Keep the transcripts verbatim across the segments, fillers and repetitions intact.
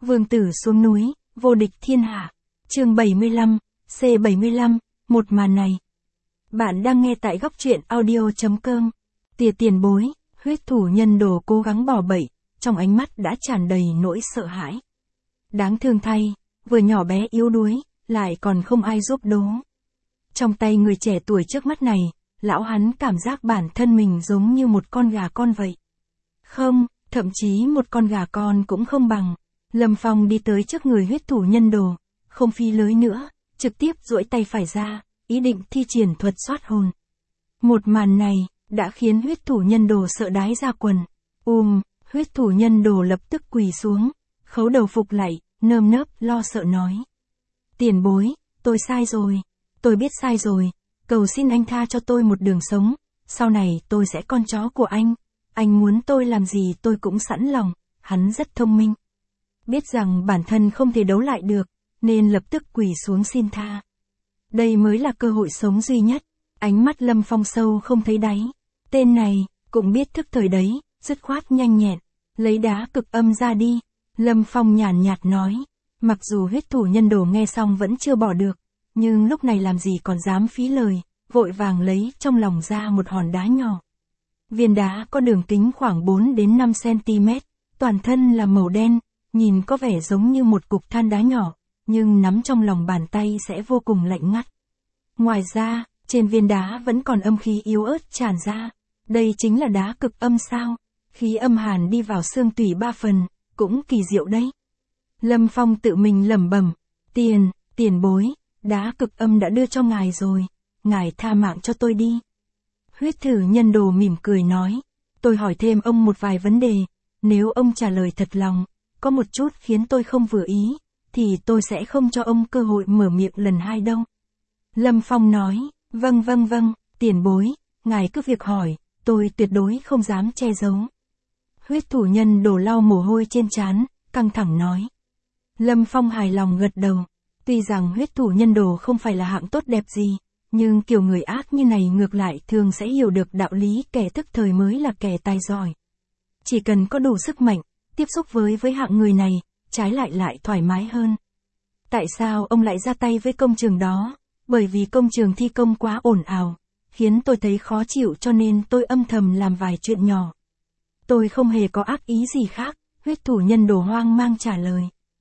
Vương tử xuống núi, vô địch thiên hạ. Chương bảy mươi lăm, C bảy mươi lăm, một màn này. Bạn đang nghe tại góc truyện audio chấm com. Tìa tiền bối, huyết thủ nhân đồ cố gắng bỏ bậy, trong ánh mắt đã tràn đầy nỗi sợ hãi. Đáng thương thay, vừa nhỏ bé yếu đuối, lại còn không ai giúp đố. Trong tay người trẻ tuổi trước mắt này, lão hắn cảm giác bản thân mình giống như một con gà con vậy. Không, thậm chí một con gà con cũng không bằng. Lâm Phong đi tới trước người huyết thủ nhân đồ, không phi lưới nữa, trực tiếp duỗi tay phải ra, ý định thi triển thuật soát hồn. Một màn này, đã khiến huyết thủ nhân đồ sợ đái ra quần. Ùm, huyết thủ nhân đồ lập tức quỳ xuống, khấu đầu phục lại, nơm nớp lo sợ nói. Tiền bối, tôi sai rồi, tôi biết sai rồi, cầu xin anh tha cho tôi một đường sống, sau này tôi sẽ con chó của anh, anh muốn tôi làm gì tôi cũng sẵn lòng. Hắn rất thông minh. Biết rằng bản thân không thể đấu lại được, nên lập tức quỳ xuống xin tha. Đây mới là cơ hội sống duy nhất. Ánh mắt Lâm Phong sâu không thấy đáy. Tên này, cũng biết thức thời đấy, dứt khoát nhanh nhẹn. Lấy đá cực âm ra đi. Lâm Phong nhàn nhạt nói. Mặc dù huyết thủ nhân đồ nghe xong vẫn chưa bỏ được, nhưng lúc này làm gì còn dám phí lời, vội vàng lấy trong lòng ra một hòn đá nhỏ. Viên đá có đường kính khoảng bốn đến năm xăng-ti-mét, toàn thân là màu đen, nhìn có vẻ giống như một cục than đá nhỏ, nhưng nắm trong lòng bàn tay sẽ vô cùng lạnh ngắt. Ngoài ra, trên viên đá vẫn còn âm khí yếu ớt tràn ra. Đây chính là đá cực âm sao? Khí âm hàn đi vào xương tủy ba phần, cũng kỳ diệu đấy. Lâm Phong tự mình lẩm bẩm, tiền, tiền bối, đá cực âm đã đưa cho ngài rồi, ngài tha mạng cho tôi đi. Huyết thử nhân đồ mỉm cười nói, tôi hỏi thêm ông một vài vấn đề, nếu ông trả lời thật lòng, có một chút khiến tôi không vừa ý, thì tôi sẽ không cho ông cơ hội mở miệng lần hai đâu. Lâm Phong nói, vâng vâng vâng, tiền bối, ngài cứ việc hỏi, tôi tuyệt đối không dám che giấu. Huyết thủ nhân đổ lau mồ hôi trên trán, căng thẳng nói. Lâm Phong hài lòng gật đầu, tuy rằng huyết thủ nhân đồ không phải là hạng tốt đẹp gì, nhưng kiểu người ác như này ngược lại thường sẽ hiểu được đạo lý kẻ thức thời mới là kẻ tài giỏi. Chỉ cần có đủ sức mạnh, tiếp xúc với với hạng người này, trái lại lại thoải mái hơn. Tại sao ông lại ra tay với công trường đó? Bởi vì công trường thi công quá ồn ào, khiến tôi thấy khó chịu cho nên tôi âm thầm làm vài chuyện nhỏ. Tôi không hề có ác ý gì khác, huyết thủ nhân đồ hoang mang trả lời.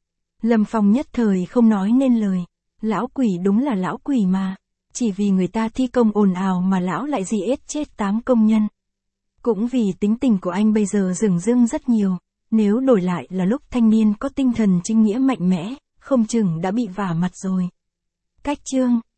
Lâm Phong nhất thời không nói nên lời, lão quỷ đúng là lão quỷ mà, chỉ vì người ta thi công ồn ào mà lão lại giết chết tám công nhân. Cũng vì tính tình của anh bây giờ dửng dưng rất nhiều, nếu đổi lại là lúc thanh niên có tinh thần chính nghĩa mạnh mẽ, không chừng đã bị vả mặt rồi. Cách chương